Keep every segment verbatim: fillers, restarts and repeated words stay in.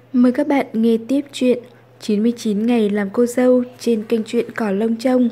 Mời các bạn nghe tiếp chuyện chín mươi chín ngày làm cô dâu trên kênh truyện Cỏ Lông Trông.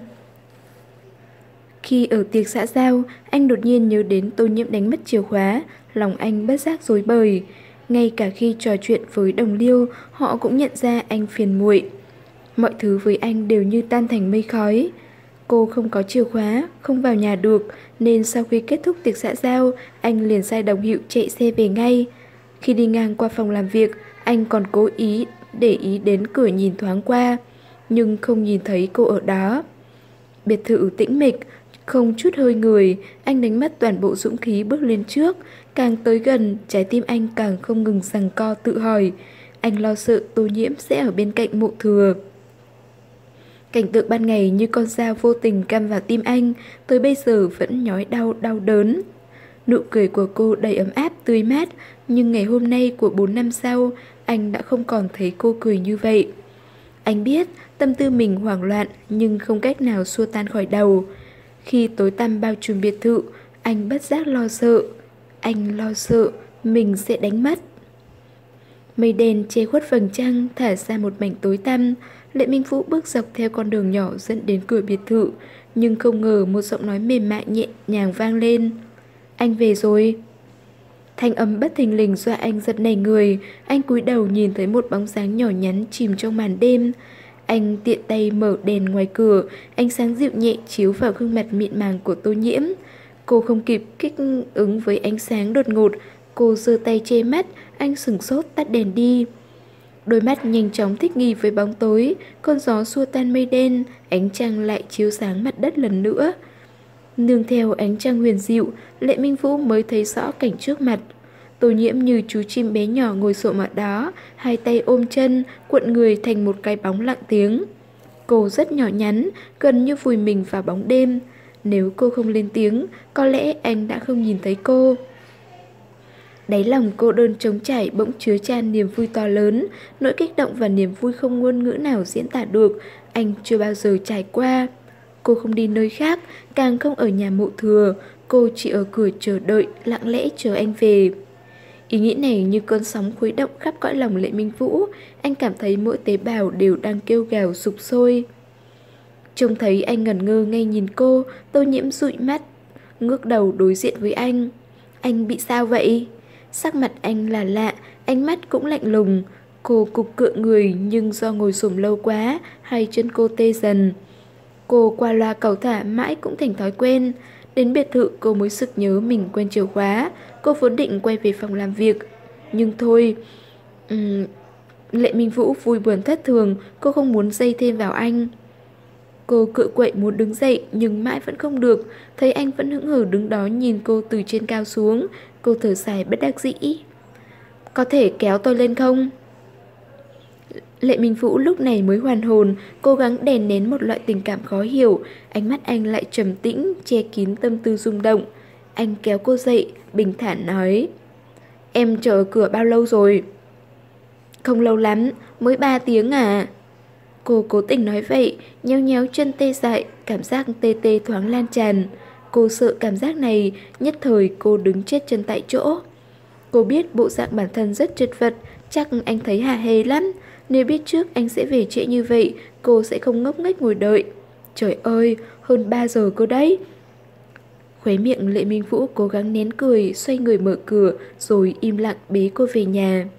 Khi ở tiệc xã giao, anh đột nhiên nhớ đến Tô Nhiễm đánh mất chìa khóa, lòng anh bất giác rối bời. Ngay cả khi trò chuyện với đồng liêu, họ cũng nhận ra anh phiền muội. Mọi thứ với anh đều như tan thành mây khói. Cô không có chìa khóa, không vào nhà được, nên sau khi kết thúc tiệc xã giao, anh liền sai đồng hữu chạy xe về ngay. Khi đi ngang qua phòng làm việc, anh còn cố ý để ý đến cửa nhìn thoáng qua, nhưng không nhìn thấy cô ở đó. Biệt thự tĩnh mịch, không chút hơi người, anh đánh mất toàn bộ dũng khí bước lên trước. Càng tới gần, trái tim anh càng không ngừng giằng co tự hỏi. Anh lo sợ Tô Nhiễm sẽ ở bên cạnh Mộ Thừa. Cảnh tượng ban ngày như con dao vô tình cắm vào tim anh, tới bây giờ vẫn nhói đau đau đớn. Nụ cười của cô đầy ấm áp tươi mát, nhưng ngày hôm nay của bốn năm sau, anh đã không còn thấy cô cười như vậy. Anh biết tâm tư mình hoảng loạn nhưng không cách nào xua tan khỏi đầu. Khi tối tăm bao trùm biệt thự, anh bất giác lo sợ. Anh lo sợ mình sẽ đánh mất. Mây đen che khuất vầng trăng thả ra một mảnh tối tăm. Lệ Minh Vũ bước dọc theo con đường nhỏ dẫn đến cửa biệt thự, nhưng không ngờ một giọng nói mềm mại nhẹ nhàng vang lên. Anh về rồi. Thanh âm bất thình lình dọa anh giật nảy người. Anh cúi đầu nhìn thấy một bóng dáng nhỏ nhắn chìm trong màn đêm. Anh tiện tay mở đèn ngoài cửa, ánh sáng dịu nhẹ chiếu vào gương mặt mịn màng của Tô Nhiễm. Cô không kịp kích ứng với ánh sáng đột ngột, cô giơ tay che mắt. Anh sửng sốt tắt đèn đi. Đôi mắt nhanh chóng thích nghi với bóng tối, cơn gió xua tan mây đen, ánh trăng lại chiếu sáng mặt đất lần nữa. Nương theo ánh trăng huyền dịu, Lệ Minh Vũ mới thấy rõ cảnh trước mặt. Tô Nhiễm như chú chim bé nhỏ ngồi xổm ở đó, hai tay ôm chân, cuộn người thành một cái bóng lặng tiếng. Cô rất nhỏ nhắn, gần như vùi mình vào bóng đêm. Nếu cô không lên tiếng, có lẽ anh đã không nhìn thấy cô. Đáy lòng cô đơn trống trải bỗng chứa chan niềm vui to lớn, nỗi kích động và niềm vui không ngôn ngữ nào diễn tả được, anh chưa bao giờ trải qua. Cô không đi nơi khác, càng không ở nhà Mộ Thừa, cô chỉ ở cửa chờ đợi, lặng lẽ chờ anh về. Ý nghĩ này như cơn sóng khuấy động khắp cõi lòng Lệ Minh Vũ, anh cảm thấy mỗi tế bào đều đang kêu gào sục sôi. Trông thấy anh ngẩn ngơ ngay nhìn cô, Tô Nhiễm dụi mắt, ngước đầu đối diện với anh. Anh bị sao vậy? Sắc mặt anh là lạ, ánh mắt cũng lạnh lùng. Cô cục cựa người nhưng do ngồi xổm lâu quá, hai chân cô tê dần. Cô qua loa cầu thả mãi cũng thành thói quen. Đến biệt thự cô mới sực nhớ mình quên chìa khóa. Cô vốn định quay về phòng làm việc, nhưng thôi. uhm, Lệ Minh Vũ vui buồn thất thường, cô không muốn dây thêm vào anh. Cô cựa quậy muốn đứng dậy nhưng mãi vẫn không được. Thấy anh vẫn hững hờ đứng đó nhìn cô từ trên cao xuống, cô thở dài bất đắc dĩ. Có thể kéo tôi lên không? Lệ Minh Vũ lúc này mới hoàn hồn, cố gắng đè nén một loại tình cảm khó hiểu. Ánh mắt anh lại trầm tĩnh, che kín tâm tư rung động. Anh kéo cô dậy, bình thản nói. Em chờ ở cửa bao lâu rồi? Không lâu lắm, mới ba tiếng à. Cô cố tình nói vậy, nhéo nhéo chân tê dại, cảm giác tê tê thoáng lan tràn. Cô sợ cảm giác này, nhất thời cô đứng chết chân tại chỗ. Cô biết bộ dạng bản thân rất chật vật, chắc anh thấy hà hê lắm. Nếu biết trước anh sẽ về trễ như vậy, cô sẽ không ngốc nghếch ngồi đợi. Trời ơi, hơn ba giờ cơ đấy. Khóe miệng Lệ Minh Vũ cố gắng nén cười, xoay người mở cửa, rồi im lặng bế cô về nhà.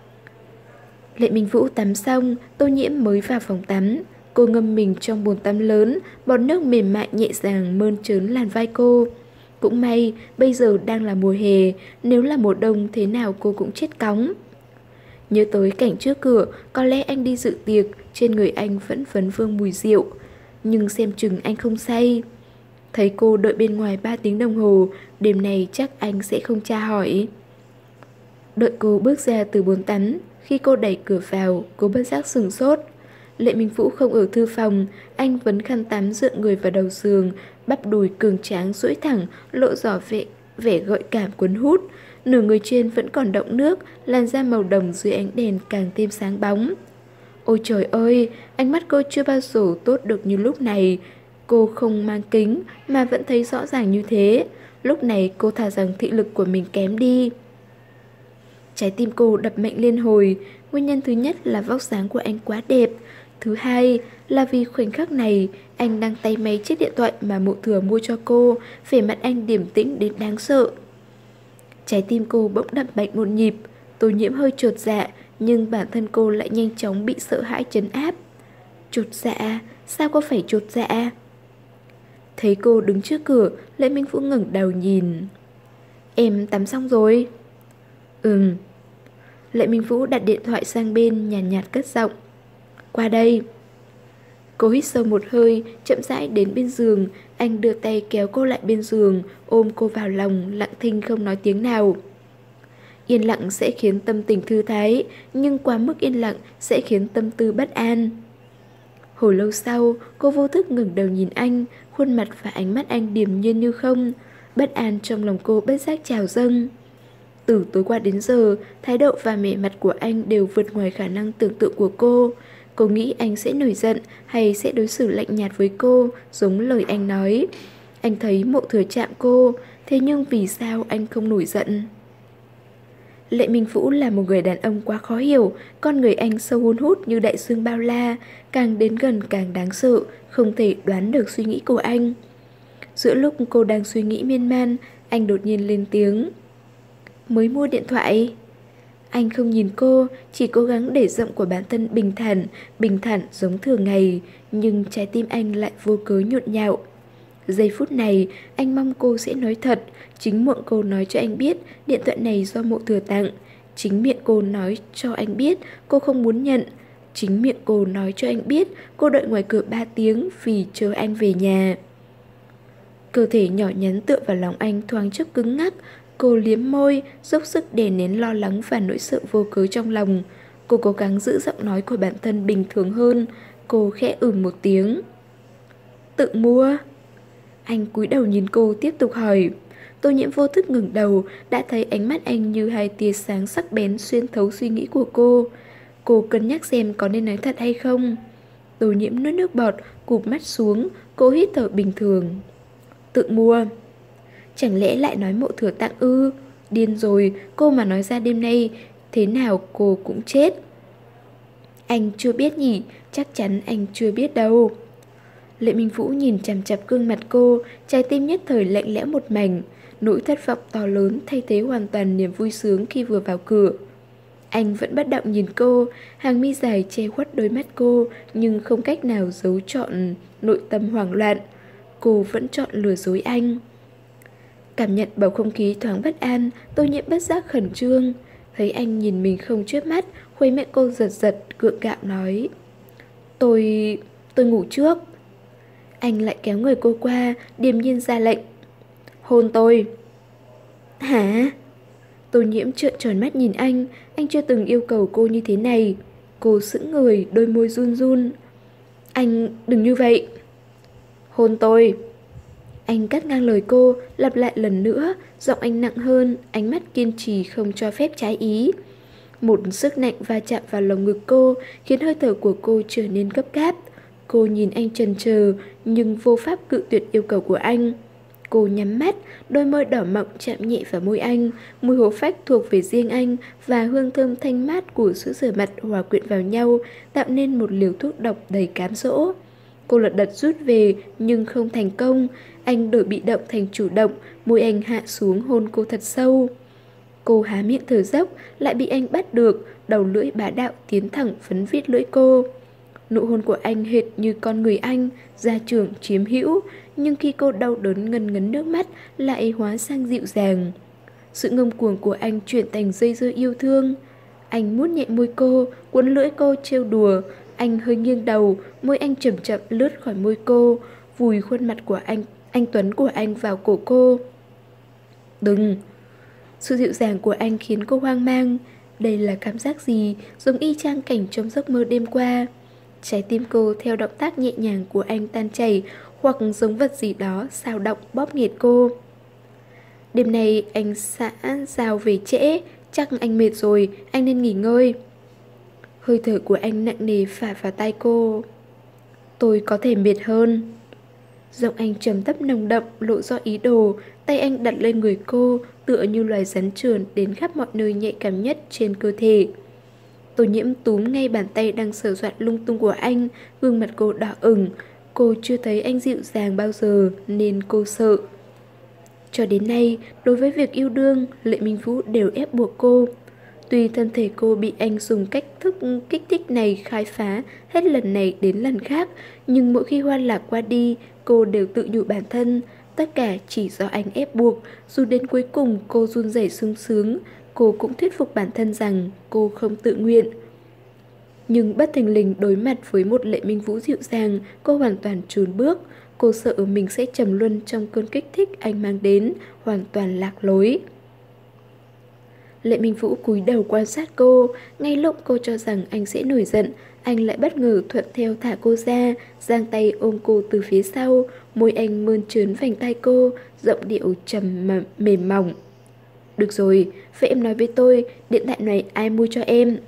Lệ Minh Vũ tắm xong, Tô Nhiễm mới vào phòng tắm. Cô ngâm mình trong bồn tắm lớn, bọt nước mềm mại nhẹ nhàng mơn trớn làn vai cô. Cũng may, bây giờ đang là mùa hè, nếu là mùa đông thế nào cô cũng chết cóng. Nhớ tới cảnh trước cửa, có lẽ anh đi dự tiệc, trên người anh vẫn vấn vương mùi rượu. Nhưng xem chừng anh không say. Thấy cô đợi bên ngoài ba tiếng đồng hồ, đêm này chắc anh sẽ không tra hỏi. Đợi cô bước ra từ bồn tắm, khi cô đẩy cửa vào, cô bất giác sửng sốt. Lệ Minh Vũ không ở thư phòng, anh vấn khăn tắm dựa người vào đầu giường, bắp đùi cường tráng duỗi thẳng, lộ rõ vẻ, vẻ gợi cảm cuốn hút. Nửa người trên vẫn còn đọng nước, làn da màu đồng dưới ánh đèn càng thêm sáng bóng. Ôi trời ơi, ánh mắt cô chưa bao giờ tốt được như lúc này. Cô không mang kính mà vẫn thấy rõ ràng như thế. Lúc này cô thà rằng thị lực của mình kém đi. Trái tim cô đập mạnh liên hồi. Nguyên nhân thứ nhất là vóc dáng của anh quá đẹp. Thứ hai là vì khoảnh khắc này anh đang tay máy chiếc điện thoại mà Mộ Thừa mua cho cô. Vẻ mặt anh điềm tĩnh đến đáng sợ. Trái tim cô bỗng đập mạnh một nhịp. Tô Nhiễm hơi chột dạ, nhưng bản thân cô lại nhanh chóng bị sợ hãi trấn áp. Chột dạ? Sao có phải chột dạ? Thấy cô đứng trước cửa, Lệ Minh Vũ ngẩng đầu nhìn. Em tắm xong rồi. Ừm. Lệ Minh Vũ đặt điện thoại sang bên, nhàn nhạt, nhạt cất giọng. Qua đây. Cô hít sâu một hơi, chậm rãi đến bên giường. Anh đưa tay kéo cô lại bên giường, ôm cô vào lòng, lặng thinh không nói tiếng nào. Yên lặng sẽ khiến tâm tình thư thái, nhưng quá mức yên lặng sẽ khiến tâm tư bất an. Hồi lâu sau, cô vô thức ngẩng đầu nhìn anh, khuôn mặt và ánh mắt anh điềm nhiên như không. Bất an trong lòng cô bất giác trào dâng. Từ tối qua đến giờ, thái độ và vẻ mặt của anh đều vượt ngoài khả năng tưởng tượng của cô. Cô nghĩ anh sẽ nổi giận hay sẽ đối xử lạnh nhạt với cô, giống lời anh nói. Anh thấy Mộ Thừa chạm cô, thế nhưng vì sao anh không nổi giận? Lệ Minh Vũ là một người đàn ông quá khó hiểu, con người anh sâu hun hút như đại dương bao la, càng đến gần càng đáng sợ, không thể đoán được suy nghĩ của anh. Giữa lúc cô đang suy nghĩ miên man, anh đột nhiên lên tiếng. Mới mua điện thoại. Anh không nhìn cô, chỉ cố gắng để giọng của bản thân bình thản, bình thản giống thường ngày, nhưng trái tim anh lại vô cớ nhộn nhạo. Giây phút này, anh mong cô sẽ nói thật. Chính miệng cô nói cho anh biết điện thoại này do Mộ Thừa tặng. Chính miệng cô nói cho anh biết cô không muốn nhận. Chính miệng cô nói cho anh biết cô đợi ngoài cửa ba tiếng vì chờ anh về nhà. Cơ thể nhỏ nhắn tựa vào lòng anh thoáng chốc cứng ngắc. Cô liếm môi, dốc sức đè nén lo lắng và nỗi sợ vô cớ trong lòng. Cô cố gắng giữ giọng nói của bản thân bình thường hơn. Cô khẽ ừm một tiếng. Tự mua. Anh cúi đầu nhìn cô tiếp tục hỏi. Tô Nhiễm vô thức ngẩng đầu, đã thấy ánh mắt anh như hai tia sáng sắc bén xuyên thấu suy nghĩ của cô. Cô cân nhắc xem có nên nói thật hay không. Tô Nhiễm nuốt nước bọt, cụp mắt xuống, cô hít thở bình thường. Tự mua. Chẳng lẽ lại nói Mộ Thừa tặng ư? Điên rồi, cô mà nói ra đêm nay, thế nào cô cũng chết. Anh chưa biết nhỉ, chắc chắn anh chưa biết đâu. Lệ Minh Vũ nhìn chằm chằm gương mặt cô, trái tim nhất thời lạnh lẽo một mảnh. Nỗi thất vọng to lớn thay thế hoàn toàn niềm vui sướng khi vừa vào cửa. Anh vẫn bất động nhìn cô, hàng mi dài che khuất đôi mắt cô, nhưng không cách nào giấu trọn nội tâm hoảng loạn. Cô vẫn chọn lừa dối anh. Cảm nhận bầu không khí thoáng bất an, Tô Nhiễm bất giác khẩn trương. Thấy anh nhìn mình không chớp mắt, khuấy miệng cô giật giật, gượng gạo nói. Tôi... tôi ngủ trước. Anh lại kéo người cô qua, điềm nhiên ra lệnh. Hôn tôi. Hả? Tô Nhiễm trợn tròn mắt nhìn anh, anh chưa từng yêu cầu cô như thế này. Cô sững người, đôi môi run run. Anh đừng như vậy. Hôn tôi. Anh cắt ngang lời cô, lặp lại lần nữa, giọng anh nặng hơn, ánh mắt kiên trì không cho phép trái ý. Một sức nặng va chạm vào lồng ngực cô, khiến hơi thở của cô trở nên gấp gáp. Cô nhìn anh chần chờ, nhưng vô pháp cự tuyệt yêu cầu của anh. Cô nhắm mắt, đôi môi đỏ mọng chạm nhẹ vào môi anh, mùi hổ phách thuộc về riêng anh và hương thơm thanh mát của sữa rửa mặt hòa quyện vào nhau, tạo nên một liều thuốc độc đầy cám dỗ. Cô lật đật rút về nhưng không thành công. Anh đổi bị động thành chủ động, môi anh hạ xuống hôn cô thật sâu. Cô há miệng thở dốc, lại bị anh bắt được, đầu lưỡi bá đạo tiến thẳng phấn vít lưỡi cô. Nụ hôn của anh hệt như con người anh, gia trưởng chiếm hữu, nhưng khi cô đau đớn ngần ngấn nước mắt lại hóa sang dịu dàng. Sự ngông cuồng của anh chuyển thành dây dưa yêu thương. Anh mút nhẹ môi cô, cuốn lưỡi cô trêu đùa. Anh hơi nghiêng đầu, môi anh chậm chậm lướt khỏi môi cô, vùi khuôn mặt của anh, anh Tuấn của anh vào cổ cô. Đừng! Sự dịu dàng của anh khiến cô hoang mang. Đây là cảm giác gì, giống y chang cảnh trong giấc mơ đêm qua. Trái tim cô theo động tác nhẹ nhàng của anh tan chảy, hoặc giống vật gì đó xao động bóp nghẹt cô. Đêm nay anh xã giao về trễ, chắc anh mệt rồi, anh nên nghỉ ngơi. Hơi thở của anh nặng nề phả vào tai cô. Tôi có thể mệt hơn. Giọng anh trầm thấp nồng đậm lộ rõ ý đồ, tay anh đặt lên người cô, tựa như loài rắn trườn đến khắp mọi nơi nhạy cảm nhất trên cơ thể. Tô Nhiễm túm ngay bàn tay đang sờ soạn lung tung của anh, gương mặt cô đỏ ửng. Cô chưa thấy anh dịu dàng bao giờ nên cô sợ. Cho đến nay, đối với việc yêu đương, Lệ Minh Vũ đều ép buộc cô. Tuy thân thể cô bị anh dùng cách thức kích thích này khai phá hết lần này đến lần khác, nhưng mỗi khi hoan lạc qua đi, cô đều tự nhủ bản thân, tất cả chỉ do anh ép buộc. Dù đến cuối cùng cô run rẩy sung sướng, cô cũng thuyết phục bản thân rằng cô không tự nguyện. Nhưng bất thình lình đối mặt với một Lệ Minh Vũ dịu dàng, cô hoàn toàn chùn bước. Cô sợ mình sẽ trầm luân trong cơn kích thích anh mang đến, hoàn toàn lạc lối. Lệ Minh Vũ cúi đầu quan sát cô, ngay lúc cô cho rằng anh sẽ nổi giận, anh lại bất ngờ thuận theo thả cô ra, giang tay ôm cô từ phía sau, môi anh mơn trớn vành tay cô, giọng điệu trầm mà mềm mỏng. Được rồi, vậy em nói với tôi, điện thoại này ai mua cho em?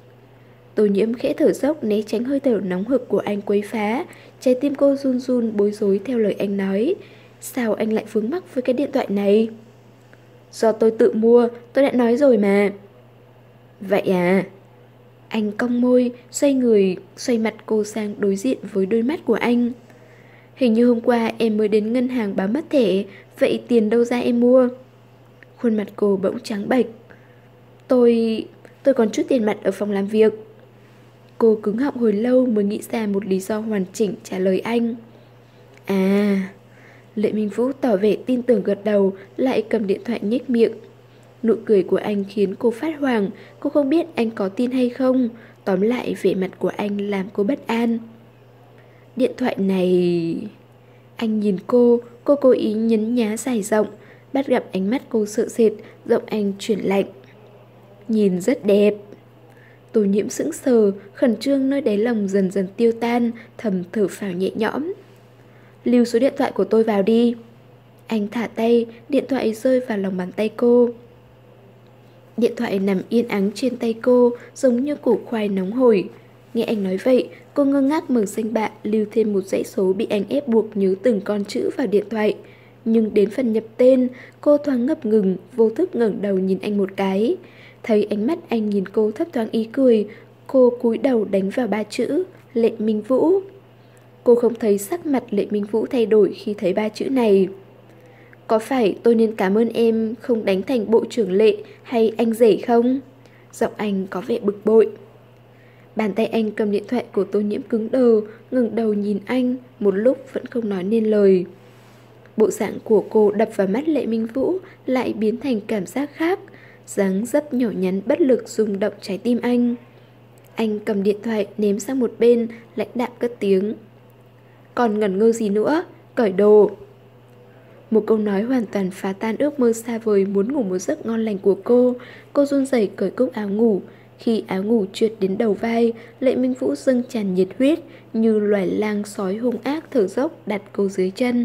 Tô Nhiễm khẽ thở dốc né tránh hơi thở nóng hực của anh quấy phá, trái tim cô run run bối rối theo lời anh nói. Sao anh lại vướng mắc với cái điện thoại này? Do tôi tự mua, tôi đã nói rồi mà. Vậy à? Anh cong môi, xoay người, xoay mặt cô sang đối diện với đôi mắt của anh. Hình như hôm qua em mới đến ngân hàng báo mất thẻ, vậy tiền đâu ra em mua? Khuôn mặt cô bỗng trắng bệch. Tôi... tôi còn chút tiền mặt ở phòng làm việc. Cô cứng họng hồi lâu mới nghĩ ra một lý do hoàn chỉnh trả lời anh. À... Lệ Minh Vũ tỏ vẻ tin tưởng gật đầu, lại cầm điện thoại nhếch miệng. Nụ cười của anh khiến cô phát hoảng, cô không biết anh có tin hay không. Tóm lại vẻ mặt của anh làm cô bất an. Điện thoại này... Anh nhìn cô, cô cố ý nhấn nhá dài rộng, bắt gặp ánh mắt cô sợ sệt, giọng anh chuyển lạnh. Nhìn rất đẹp. Tô Nhiễm sững sờ, khẩn trương nơi đáy lòng dần dần tiêu tan, thầm thở phào nhẹ nhõm. Lưu số điện thoại của tôi vào đi. Anh thả tay, điện thoại rơi vào lòng bàn tay cô. Điện thoại nằm yên ắng trên tay cô, giống như củ khoai nóng hổi. Nghe anh nói vậy, cô ngơ ngác mở danh bạ, lưu thêm một dãy số bị anh ép buộc nhớ từng con chữ vào điện thoại. Nhưng đến phần nhập tên, cô thoáng ngập ngừng, vô thức ngẩng đầu nhìn anh một cái. Thấy ánh mắt anh nhìn cô thấp thoáng ý cười, cô cúi đầu đánh vào ba chữ Lệ Minh Vũ. Cô không thấy sắc mặt Lệ Minh Vũ thay đổi khi thấy ba chữ này. Có phải tôi nên cảm ơn em không đánh thành bộ trưởng Lệ hay anh rể không? Giọng anh có vẻ bực bội. Bàn tay anh cầm điện thoại của Tô Nhiễm cứng đờ, ngẩng đầu nhìn anh, một lúc vẫn không nói nên lời. Bộ dạng của cô đập vào mắt Lệ Minh Vũ lại biến thành cảm giác khác, dáng dấp nhỏ nhắn bất lực rung động trái tim anh. Anh cầm điện thoại ném sang một bên, lãnh đạm cất tiếng. Còn ngẩn ngơ gì nữa, cởi đồ. Một câu nói hoàn toàn phá tan ước mơ xa vời muốn ngủ một giấc ngon lành của cô. Cô run rẩy cởi cúc áo ngủ. Khi áo ngủ trượt đến đầu vai, Lệ Minh Vũ dâng tràn nhiệt huyết, như loài lang sói hung ác thở dốc đặt cô dưới chân.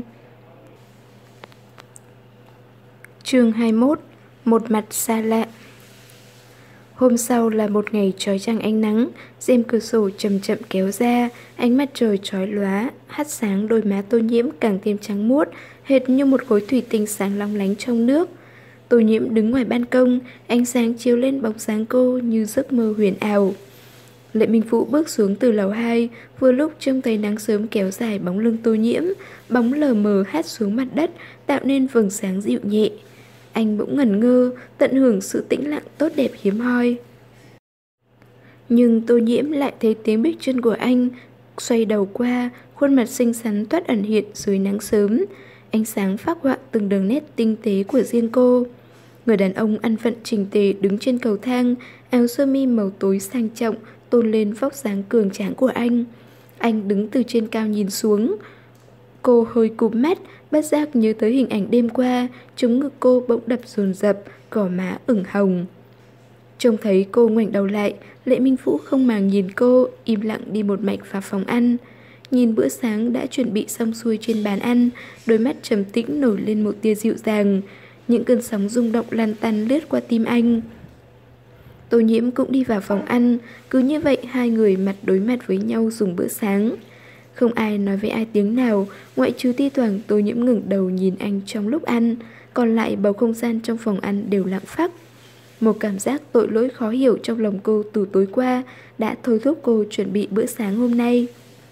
Chương hai mươi mốt. Một mặt xa lạ. Hôm sau là một ngày trói chang ánh nắng, rèm cửa sổ chậm chậm kéo ra, ánh mặt trời chói lóa, hắt sáng đôi má Tô Nhiễm càng thêm trắng muốt, hệt như một khối thủy tinh sáng long lánh trong nước. Tô Nhiễm đứng ngoài ban công, ánh sáng chiếu lên bóng dáng cô như giấc mơ huyền ảo. Lệ Minh Vũ bước xuống từ lầu hai, vừa lúc trông thấy nắng sớm kéo dài bóng lưng Tô Nhiễm, bóng lờ mờ hắt xuống mặt đất, tạo nên vầng sáng dịu nhẹ. Anh bỗng ngẩn ngơ, tận hưởng sự tĩnh lặng tốt đẹp hiếm hoi. Nhưng Tô Nhiễm lại thấy tiếng bước chân của anh, xoay đầu qua, khuôn mặt xinh xắn thoát ẩn hiện dưới nắng sớm. Ánh sáng phác họa từng đường nét tinh tế của riêng cô. Người đàn ông ăn vận chỉnh tề đứng trên cầu thang, áo sơ mi màu tối sang trọng tôn lên vóc dáng cường tráng của anh. Anh đứng từ trên cao nhìn xuống. Cô hơi cụp mắt, bất giác nhớ tới hình ảnh đêm qua, trống ngực cô bỗng đập dồn dập, gò má ửng hồng. Trông thấy cô ngoảnh đầu lại, Lệ Minh Vũ không màng nhìn cô, im lặng đi một mạch vào phòng ăn. Nhìn bữa sáng đã chuẩn bị xong xuôi trên bàn ăn, đôi mắt trầm tĩnh nổi lên một tia dịu dàng. Những cơn sóng rung động lăn tăn lướt qua tim anh. Tô Nhiễm cũng đi vào phòng ăn, cứ như vậy hai người mặt đối mặt với nhau dùng bữa sáng. Không ai nói với ai tiếng nào, ngoại trừ thi thoảng Tô Nhiễm ngẩng đầu nhìn anh trong lúc ăn. còn lại bầu không gian trong phòng ăn đều lặng phắc. Một cảm giác tội lỗi khó hiểu trong lòng cô từ tối qua đã thôi thúc cô chuẩn bị bữa sáng hôm nay.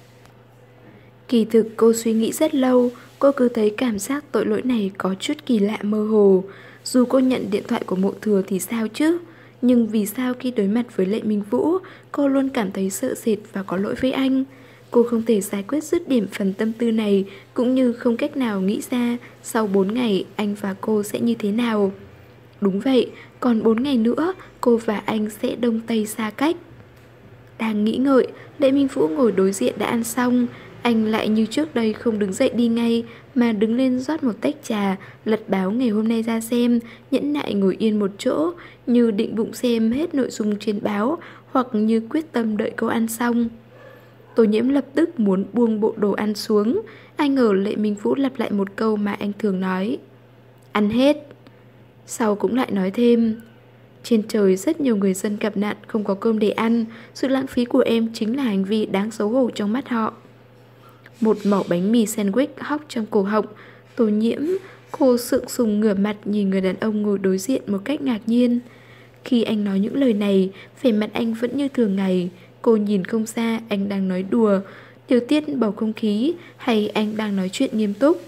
Kỳ thực cô suy nghĩ rất lâu, cô cứ thấy cảm giác tội lỗi này có chút kỳ lạ mơ hồ. Dù cô nhận điện thoại của Mộ Thừa thì sao chứ? Nhưng vì sao khi đối mặt với Lệ Minh Vũ, cô luôn cảm thấy sợ sệt và có lỗi với anh? Cô không thể giải quyết dứt điểm phần tâm tư này, cũng như không cách nào nghĩ ra sau bốn ngày anh và cô sẽ như thế nào. Đúng vậy, còn bốn ngày nữa cô và anh sẽ đông tây xa cách. Đang nghĩ ngợi, Lệ Minh Vũ ngồi đối diện đã ăn xong. Anh lại như trước đây không đứng dậy đi ngay, mà đứng lên rót một tách trà, lật báo ngày hôm nay ra xem, nhẫn nại ngồi yên một chỗ, như định bụng xem hết nội dung trên báo, hoặc như quyết tâm đợi cô ăn xong. Tô Nhiễm lập tức muốn buông bộ đồ ăn xuống. Ai ngờ Lệ Minh Vũ lặp lại một câu mà anh thường nói: ăn hết. Sau cũng lại nói thêm: trên trời rất nhiều người dân gặp nạn không có cơm để ăn, sự lãng phí của em chính là hành vi đáng xấu hổ trong mắt họ. Một mẩu bánh mì sandwich hóc trong cổ họng. Tô Nhiễm, cô sượng sùng ngửa mặt nhìn người đàn ông ngồi đối diện một cách ngạc nhiên. Khi anh nói những lời này, vẻ mặt anh vẫn như thường ngày. Cô nhìn không ra anh đang nói đùa, điều tiết bầu không khí, hay anh đang nói chuyện nghiêm túc.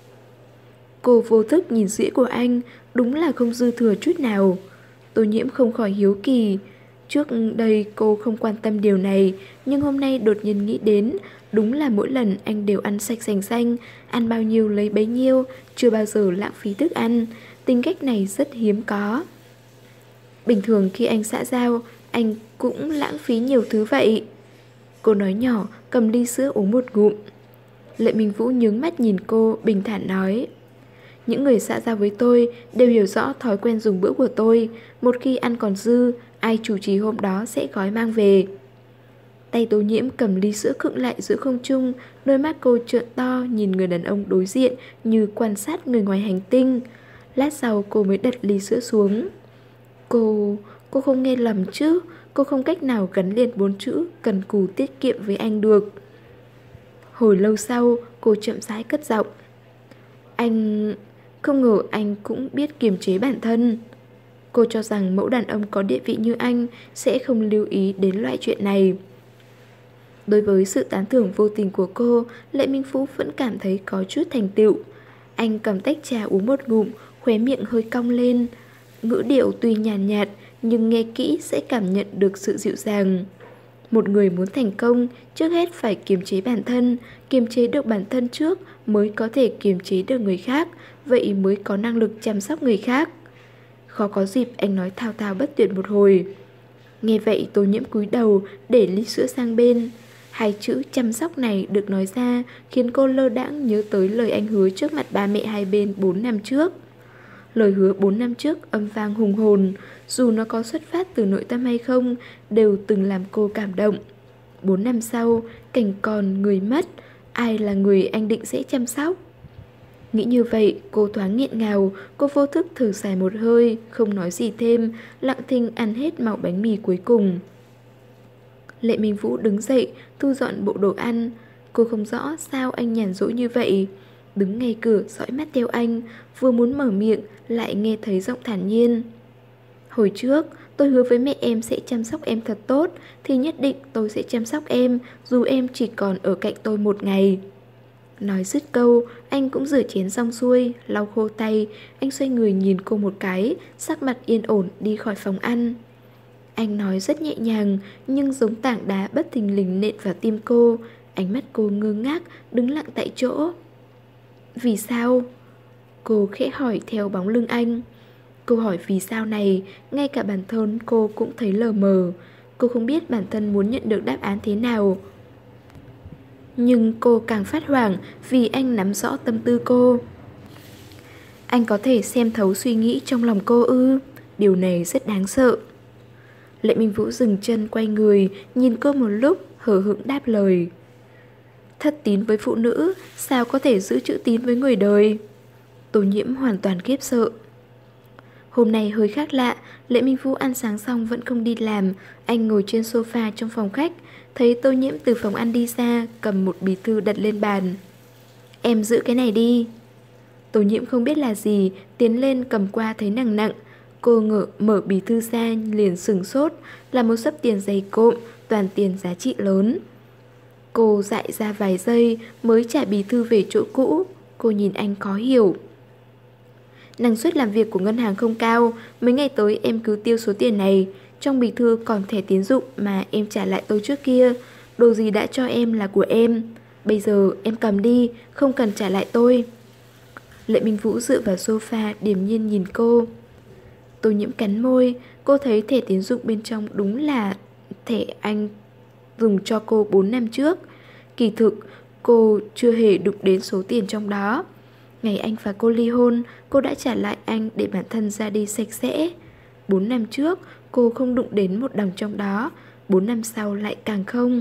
Cô vô thức nhìn dĩa của anh, đúng là không dư thừa chút nào. Tô Nhiễm không khỏi hiếu kỳ. Trước đây cô không quan tâm điều này, nhưng hôm nay đột nhiên nghĩ đến, đúng là mỗi lần anh đều ăn sạch sành xanh, ăn bao nhiêu lấy bấy nhiêu, chưa bao giờ lãng phí thức ăn. Tính cách này rất hiếm có. Bình thường khi anh xã giao, anh cũng lãng phí nhiều thứ vậy. Cô nói nhỏ, cầm ly sữa uống một ngụm. Lệ Minh Vũ nhướng mắt nhìn cô, bình thản nói: những người xã giao với tôi đều hiểu rõ thói quen dùng bữa của tôi. Một khi ăn còn dư, ai chủ trì hôm đó sẽ gói mang về. Tay Tô Nhiễm cầm ly sữa khựng lại giữa không trung, đôi mắt cô trợn to nhìn người đàn ông đối diện như quan sát người ngoài hành tinh. Lát sau cô mới đặt ly sữa xuống. Cô... cô không nghe lầm chứ? Cô không cách nào gắn liền bốn chữ cần cù tiết kiệm với anh được. Hồi lâu sau, cô chậm rãi cất giọng: anh... không ngờ anh cũng biết kiềm chế bản thân. Cô cho rằng mẫu đàn ông có địa vị như anh sẽ không lưu ý đến loại chuyện này. Đối với sự tán thưởng vô tình của cô, Lệ Minh Vũ vẫn cảm thấy có chút thành tựu. Anh cầm tách trà uống một ngụm, khóe miệng hơi cong lên. Ngữ điệu tuy nhàn nhạt, nhạt nhưng nghe kỹ sẽ cảm nhận được sự dịu dàng. Một người muốn thành công, trước hết phải kiềm chế bản thân. Kiềm chế được bản thân trước mới có thể kiềm chế được người khác, vậy mới có năng lực chăm sóc người khác. Khó có dịp anh nói thao thao bất tuyệt một hồi. Nghe vậy Tô Nhiễm cúi đầu để ly sữa sang bên. Hai chữ chăm sóc này được nói ra khiến cô lơ đãng nhớ tới lời anh hứa trước mặt ba mẹ hai bên bốn năm trước. Lời hứa bốn năm trước âm vang hùng hồn, dù nó có xuất phát từ nội tâm hay không, đều từng làm cô cảm động. Bốn năm sau, cảnh còn người mất, ai là người anh định sẽ chăm sóc? Nghĩ như vậy, cô thoáng nghẹn ngào, cô vô thức thở dài một hơi, không nói gì thêm, lặng thinh ăn hết mẩu bánh mì cuối cùng. Lệ Minh Vũ đứng dậy, thu dọn bộ đồ ăn. Cô không rõ sao anh nhàn rỗi như vậy. Đứng ngay cửa dõi mắt theo anh, vừa muốn mở miệng, lại nghe thấy giọng thản nhiên. Hồi trước, tôi hứa với mẹ em sẽ chăm sóc em thật tốt, thì nhất định tôi sẽ chăm sóc em, dù em chỉ còn ở cạnh tôi một ngày. Nói dứt câu, anh cũng rửa chén xong xuôi, lau khô tay, anh xoay người nhìn cô một cái, sắc mặt yên ổn đi khỏi phòng ăn. Anh nói rất nhẹ nhàng, nhưng giống tảng đá bất thình lình nện vào tim cô. Ánh mắt cô ngơ ngác, đứng lặng tại chỗ. Vì sao? Cô khẽ hỏi theo bóng lưng anh. Câu hỏi vì sao này, ngay cả bản thân cô cũng thấy lờ mờ. Cô không biết bản thân muốn nhận được đáp án thế nào. Nhưng cô càng phát hoảng vì anh nắm rõ tâm tư cô. Anh có thể xem thấu suy nghĩ trong lòng cô ư? Điều này rất đáng sợ. Lệ Minh Vũ dừng chân quay người, nhìn cô một lúc, hờ hững đáp lời. Thất tín với phụ nữ, sao có thể giữ chữ tín với người đời? Tô Nhiễm hoàn toàn khiếp sợ. Hôm nay hơi khác lạ, Lệ Minh Vũ ăn sáng xong vẫn không đi làm. Anh ngồi trên sofa trong phòng khách, thấy Tô Nhiễm từ phòng ăn đi ra, cầm một bí thư đặt lên bàn. Em giữ cái này đi. Tô Nhiễm không biết là gì, tiến lên cầm qua thấy nặng nặng. Cô ngỡ mở bì thư ra liền sửng sốt, là một xấp tiền dày cộm, toàn tiền giá trị lớn. Cô dại ra vài giây mới trả bì thư về chỗ cũ. Cô nhìn anh khó hiểu. Năng suất làm việc của ngân hàng không cao, mấy ngày tới em cứ tiêu số tiền này. Trong bì thư còn thẻ tín dụng mà em trả lại tôi trước kia. Đồ gì đã cho em là của em. Bây giờ em cầm đi, không cần trả lại tôi. Lệ Minh Vũ dựa vào sofa điềm nhiên nhìn cô. Tô Nhiễm cắn môi. Cô thấy thẻ tín dụng bên trong đúng là thẻ anh dùng cho cô bốn năm trước. Kỳ thực cô chưa hề đụng đến số tiền trong đó. Ngày anh và cô ly hôn, cô đã trả lại anh để bản thân ra đi sạch sẽ. Bốn năm trước cô không đụng đến một đồng trong đó. Bốn năm sau lại càng không.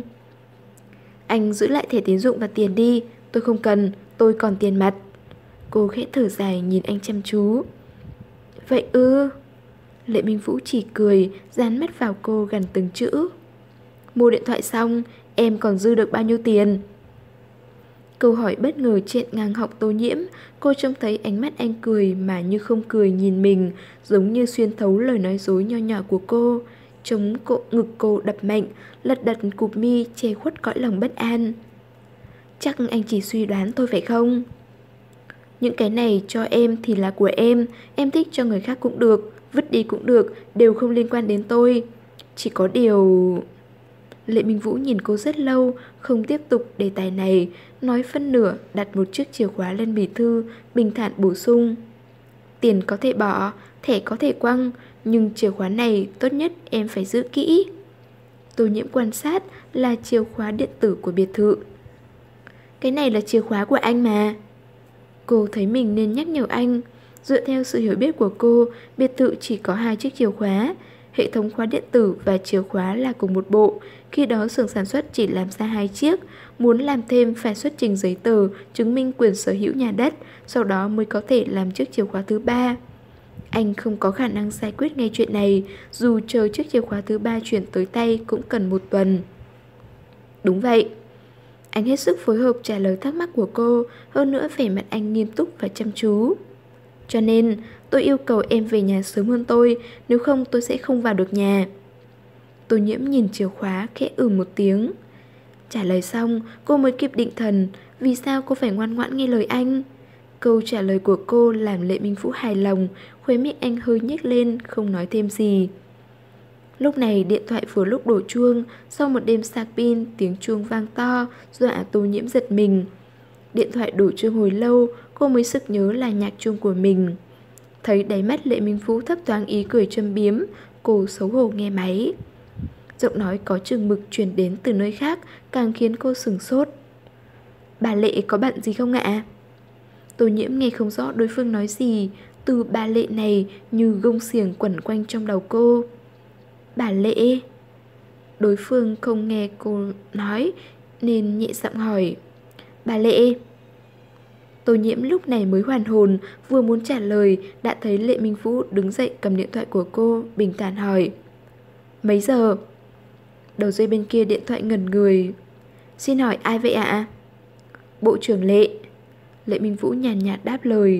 Anh giữ lại thẻ tín dụng và tiền đi. Tôi không cần, tôi còn tiền mặt. Cô khẽ thở dài nhìn anh chăm chú. Vậy ư? Lệ Minh Vũ chỉ cười, dán mắt vào cô gần từng chữ. Mua điện thoại xong, em còn dư được bao nhiêu tiền? Câu hỏi bất ngờ chẹn ngang họng Tô Nhiễm. Cô trông thấy ánh mắt anh cười mà như không cười nhìn mình, giống như xuyên thấu lời nói dối nho nhỏ của cô. Chống cô, ngực cô đập mạnh, lật đật cụp mi che khuất cõi lòng bất an. Chắc anh chỉ suy đoán thôi phải không? Những cái này cho em thì là của em. Em thích cho người khác cũng được, vứt đi cũng được, đều không liên quan đến tôi. Chỉ có điều... Lệ Minh Vũ nhìn cô rất lâu, không tiếp tục đề tài này, nói phân nửa, đặt một chiếc chìa khóa lên bì thư, bình thản bổ sung. Tiền có thể bỏ, thẻ có thể quăng, nhưng chìa khóa này tốt nhất em phải giữ kỹ. Tô Nhiễm quan sát là chìa khóa điện tử của biệt thự. Cái này là chìa khóa của anh mà. Cô thấy mình nên nhắc nhở anh. Dựa theo sự hiểu biết của cô, biệt thự chỉ có hai chiếc chìa khóa. Hệ thống khóa điện tử và chìa khóa là cùng một bộ. Khi đó xưởng sản xuất chỉ làm ra hai chiếc. Muốn làm thêm phải xuất trình giấy tờ chứng minh quyền sở hữu nhà đất, sau đó mới có thể làm chiếc chìa khóa thứ ba. Anh không có khả năng giải quyết ngay chuyện này. Dù chờ chiếc chìa khóa thứ ba chuyển tới tay cũng cần một tuần. Đúng vậy. Anh hết sức phối hợp trả lời thắc mắc của cô. Hơn nữa vẻ mặt anh nghiêm túc và chăm chú. Cho nên tôi yêu cầu em về nhà sớm hơn tôi, nếu không tôi sẽ không vào được nhà. Tô Nhiễm nhìn chìa khóa khẽ ừ một tiếng. Trả lời xong cô mới kịp định thần. Vì sao cô phải ngoan ngoãn nghe lời anh? Câu trả lời của cô làm Lệ Minh Vũ hài lòng. Khóe miệng anh hơi nhếch lên, không nói thêm gì. Lúc này điện thoại vừa lúc đổ chuông. Sau một đêm sạc pin, tiếng chuông vang to, dọa Tô Nhiễm giật mình. Điện thoại đổ chuông hồi lâu, cô mới sực nhớ là nhạc chuông của mình. Thấy đáy mắt Lệ Minh Vũ thấp thoáng ý cười châm biếm, cô xấu hổ nghe máy. Giọng nói có chừng mực truyền đến từ nơi khác, càng khiến cô sửng sốt. Bà Lệ có bận gì không ạ? Tô Nhiễm nghe không rõ đối phương nói gì. Từ bà Lệ này như gông xiềng quẩn quanh trong đầu cô. Bà Lệ? Đối phương không nghe cô nói nên nhẹ giọng hỏi. Bà Lệ? Tô Nhiễm lúc này mới hoàn hồn, vừa muốn trả lời đã thấy Lệ Minh Vũ đứng dậy cầm điện thoại của cô, bình thản hỏi. Mấy giờ? Đầu dây bên kia điện thoại ngẩn người. Xin hỏi ai vậy ạ? Bộ trưởng Lệ. Lệ Minh Vũ nhàn nhạt đáp lời.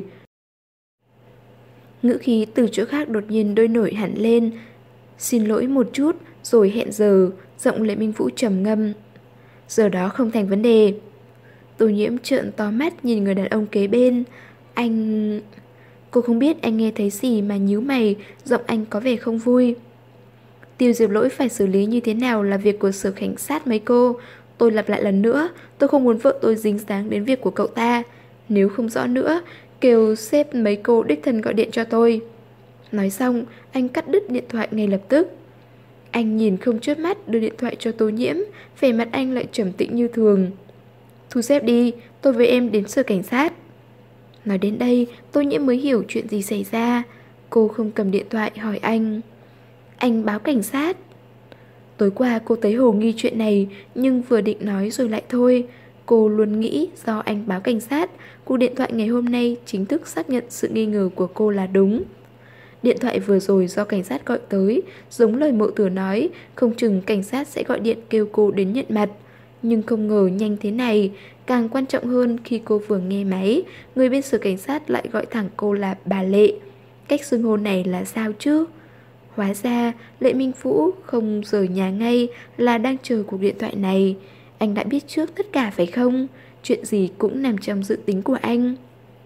Ngữ khí từ chỗ khác đột nhiên đôi nổi hẳn lên. Xin lỗi một chút, rồi hẹn giờ. Giọng Lệ Minh Vũ trầm ngâm. Giờ đó không thành vấn đề. Tô Nhiễm trợn to mắt nhìn người đàn ông kế bên. Anh... Cô không biết anh nghe thấy gì mà nhíu mày. Giọng anh có vẻ không vui. Tiêu Diệp Lỗi phải xử lý như thế nào là việc của sở cảnh sát mấy cô. Tôi lặp lại lần nữa, tôi không muốn vợ tôi dính dáng đến việc của cậu ta. Nếu không rõ nữa, kêu sếp mấy cô đích thân gọi điện cho tôi. Nói xong, anh cắt đứt điện thoại ngay lập tức. Anh nhìn không chớp mắt đưa điện thoại cho Tô Nhiễm, vẻ mặt anh lại trầm tĩnh như thường. Thu xếp đi, tôi với em đến sở cảnh sát. Nói đến đây, Tô Nhiễm mới hiểu chuyện gì xảy ra. Cô không cầm điện thoại hỏi anh. Anh báo cảnh sát? Tối qua cô thấy hồ nghi chuyện này, nhưng vừa định nói rồi lại thôi. Cô luôn nghĩ do anh báo cảnh sát, cuộc điện thoại ngày hôm nay chính thức xác nhận sự nghi ngờ của cô là đúng. Điện thoại vừa rồi do cảnh sát gọi tới, giống lời Mộ Tử nói, không chừng cảnh sát sẽ gọi điện kêu cô đến nhận mặt. Nhưng không ngờ nhanh thế này, Càng quan trọng hơn khi cô vừa nghe máy, người bên sở cảnh sát lại gọi thẳng cô là bà Lệ. Cách xưng hô này là sao chứ? Hóa ra Lệ Minh Vũ không rời nhà ngay là đang chờ cuộc điện thoại này. Anh đã biết trước tất cả phải không? Chuyện gì cũng nằm trong dự tính của anh.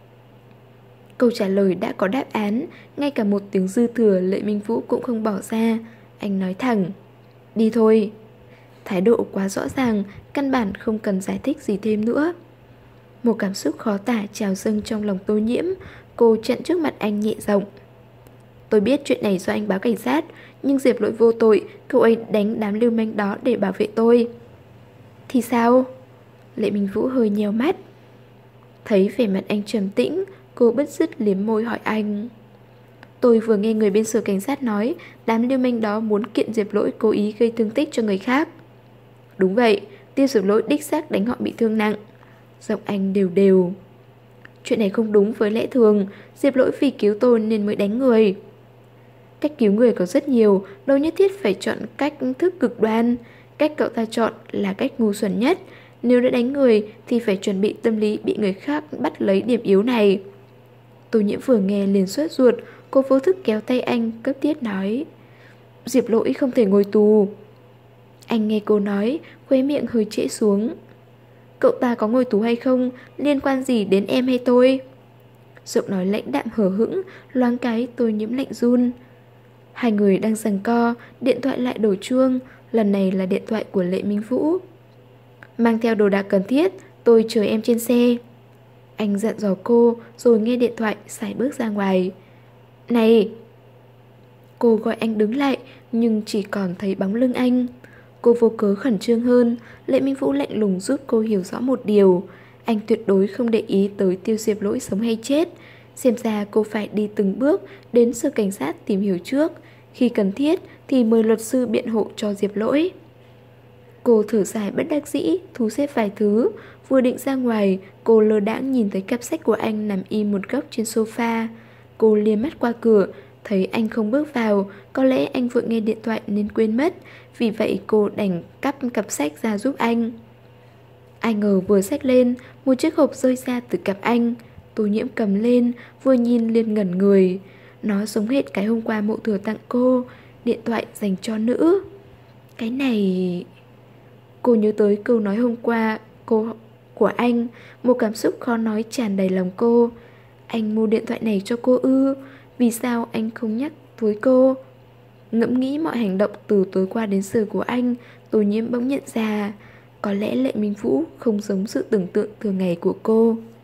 Câu trả lời đã có đáp án, ngay cả một tiếng dư thừa Lệ Minh Vũ cũng không bỏ ra. Anh nói thẳng, đi thôi. Thái độ quá rõ ràng, căn bản không cần giải thích gì thêm nữa. Một cảm xúc khó tả trào dâng trong lòng Tô Nhiễm. Cô chặn trước mặt anh nhẹ giọng, tôi biết chuyện này do anh báo cảnh sát, nhưng Diệp Lỗi vô tội, cậu ấy đánh đám lưu manh đó để bảo vệ tôi. Thì sao? Lệ Minh Vũ hơi nheo mắt. Thấy vẻ mặt anh trầm tĩnh, cô bứt rứt liếm môi hỏi anh, tôi vừa nghe người bên sở cảnh sát nói đám lưu manh đó muốn kiện Diệp Lỗi cố ý gây thương tích cho người khác. Đúng vậy, Tiêu Diệp Lỗi đích xác đánh họ bị thương nặng. Giọng anh đều đều. Chuyện này không đúng với lẽ thường, Diệp Lỗi vì cứu tôi nên mới đánh người. Cách cứu người có rất nhiều, đâu nhất thiết phải chọn cách thức cực đoan. Cách cậu ta chọn là cách ngu xuẩn nhất. Nếu đã đánh người thì phải chuẩn bị tâm lý bị người khác bắt lấy điểm yếu này. Tô Nhiễm vừa nghe liền sốt ruột, cô vô thức kéo tay anh cấp thiết nói, Diệp Lỗi không thể ngồi tù. Anh nghe cô nói, khóe miệng hơi trễ xuống. Cậu ta có ngồi tù hay không, liên quan gì đến em hay tôi? Giọng nói lãnh đạm hờ hững, loáng cái Tô Nhiễm lạnh run. Hai người đang giằng co, điện thoại lại đổ chuông. Lần này là điện thoại của Lệ Minh Vũ. Mang theo đồ đạc cần thiết, tôi chờ em trên xe. Anh dặn dò cô, rồi nghe điện thoại sải bước ra ngoài. Này! Cô gọi anh đứng lại, nhưng chỉ còn thấy bóng lưng anh. Cô vô cớ khẩn trương hơn. Lệ Minh Vũ lạnh lùng giúp cô hiểu rõ một điều, anh tuyệt đối không để ý tới Tiêu Diệp Lỗi sống hay chết. Xem ra cô phải đi từng bước đến sở cảnh sát tìm hiểu trước, khi cần thiết thì mời luật sư biện hộ cho Diệp Lỗi. Cô thở dài bất đắc dĩ, thu xếp vài thứ. Vừa định ra ngoài, cô lơ đãng nhìn thấy cặp sách của anh nằm im một góc trên sofa. Cô liếc mắt qua cửa, thấy anh không bước vào. Có lẽ anh vội nghe điện thoại nên quên mất. Vì vậy cô đành cắp cặp sách ra giúp anh. Ai ngờ vừa xách lên, một chiếc hộp rơi ra từ cặp anh. Tô Nhiễm cầm lên, vừa nhìn liền ngẩn người. Nó giống hệt cái hôm qua Mộ Thừa tặng cô, điện thoại dành cho nữ. Cái này... Cô nhớ tới câu nói hôm qua cô của anh, một cảm xúc khó nói tràn đầy lòng cô. Anh mua điện thoại này cho cô ư? Vì sao anh không nhắc với cô? Ngẫm nghĩ mọi hành động từ tối qua đến giờ của anh, Tô Nhiễm bỗng nhận ra có lẽ Lệ Minh Vũ không giống sự tưởng tượng thường ngày của cô.